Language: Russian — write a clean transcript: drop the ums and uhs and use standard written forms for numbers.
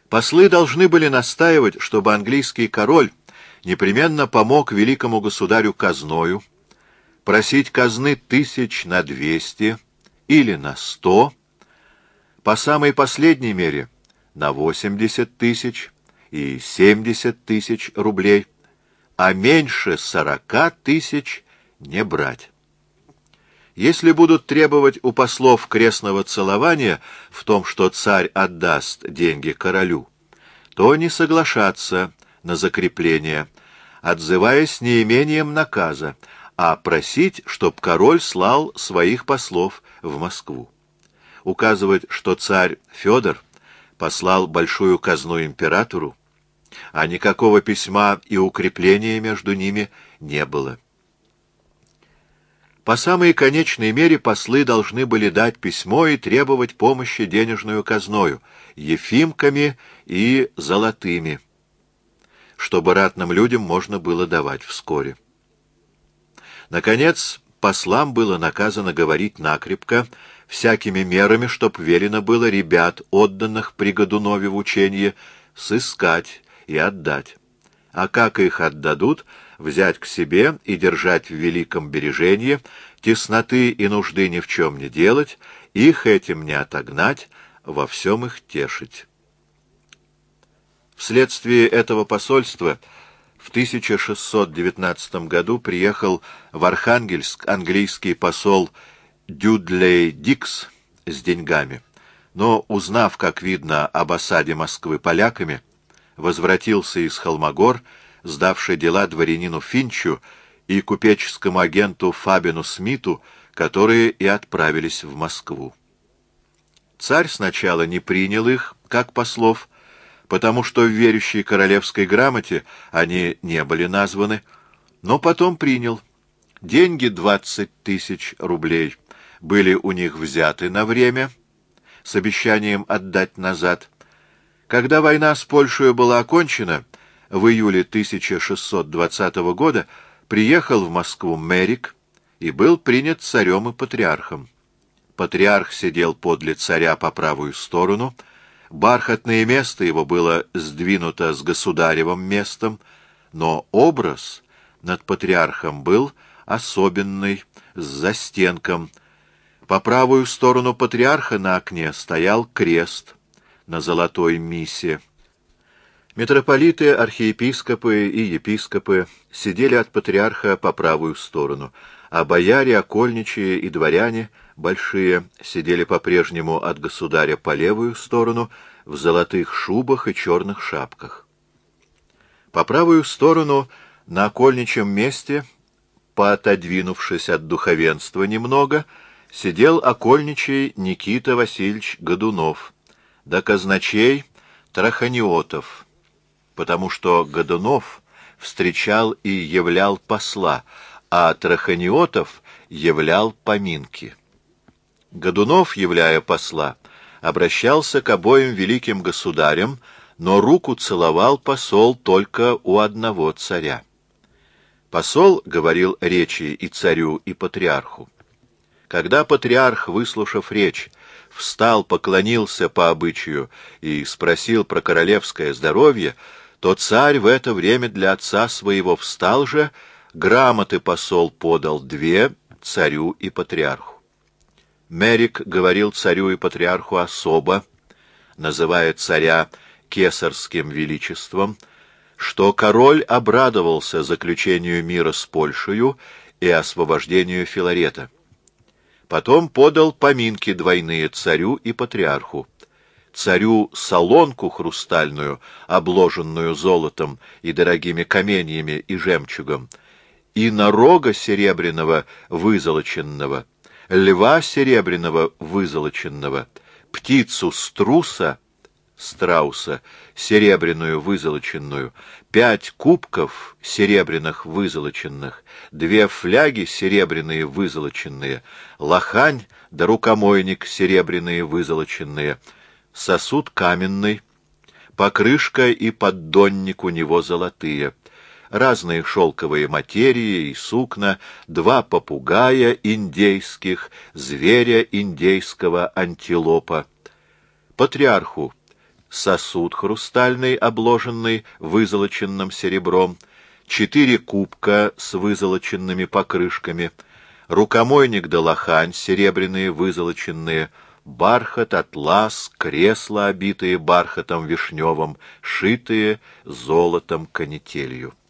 Послы должны были настаивать, чтобы английский король непременно помог великому государю казною, просить казны 200 или на 100, по самой последней мере на 80 000 и 70 000 рублей, а меньше 40 000 не брать. Если будут требовать у послов крестного целования в том, что царь отдаст деньги королю, то не соглашаться на закрепление, отзываясь неимением наказа, а просить, чтоб король слал своих послов в Москву. Указывать, что царь Федор послал большую казну императору, а никакого письма и укрепления между ними не было. По самой конечной мере послы должны были дать письмо и требовать помощи денежную казною, ефимками и золотыми, чтобы ратным людям можно было давать вскоре. Наконец, послам было наказано говорить накрепко, всякими мерами, чтоб велено было ребят, отданных при Годунове в ученье, сыскать и отдать. А как их отдадут, взять к себе и держать в великом бережении, тесноты и нужды ни в чем не делать, их этим не отогнать, во всем их тешить. Вследствие этого посольства в 1619 году приехал в Архангельск английский посол Дюдлей Дикс с деньгами, но, узнав, как видно, об осаде Москвы поляками, возвратился из Холмогор, сдавший дела дворянину Финчу и купеческому агенту Фабину Смиту, которые и отправились в Москву. Царь сначала не принял их, как послов, потому что в верующей королевской грамоте они не были названы, но потом принял. Деньги 20 000 рублей были у них взяты на время, с обещанием отдать назад. Когда война с Польшей была окончена, в июле 1620 года приехал в Москву Мерик и был принят царем и патриархом. Патриарх сидел подле царя по правую сторону, бархатное место его было сдвинуто с государевым местом, но образ над патриархом был особенный, с застенком. По правую сторону патриарха на окне стоял крест на золотой мисе. Митрополиты, архиепископы и епископы сидели от патриарха по правую сторону, а бояре, окольничие и дворяне большие сидели по-прежнему от государя по левую сторону в золотых шубах и черных шапках. По правую сторону на окольничьем месте, поотодвинувшись от духовенства немного, сидел окольничий Никита Васильевич Годунов, да казначей Траханиотов, потому что Годунов встречал и являл посла, а Траханиотов являл поминки. Годунов, являя посла, обращался к обоим великим государям, но руку целовал посол только у одного царя. Посол говорил речи и царю, и патриарху. Когда патриарх, выслушав речь, встал, поклонился по обычаю и спросил про королевское здоровье, то царь в это время для отца своего встал же, грамоты посол подал 2 царю и патриарху. Мерик говорил царю и патриарху особо, называя царя кесарским величеством, что король обрадовался заключению мира с Польшею и освобождению Филарета. Потом подал поминки двойные царю и патриарху. Царю солонку хрустальную, обложенную золотом и дорогими каменьями и жемчугом, и нарога серебряного вызолоченного, льва серебряного вызолоченного, птицу струса, страуса, серебряную вызолоченную, 5 кубков серебряных вызолоченных, 2 фляги серебряные вызолоченные, лохань да рукомойник серебряные вызолоченные, сосуд каменный, покрышка и поддонник у него золотые, разные шелковые материи и сукна, 2 попугая индейских, зверя индейского антилопа. Патриарху сосуд хрустальный, обложенный вызолоченным серебром, 4 кубка с вызолоченными покрышками, рукомойник да лохань, серебряные вызолоченные, бархат, атлас, кресла, обитые бархатом вишневым, шитые золотом канителью.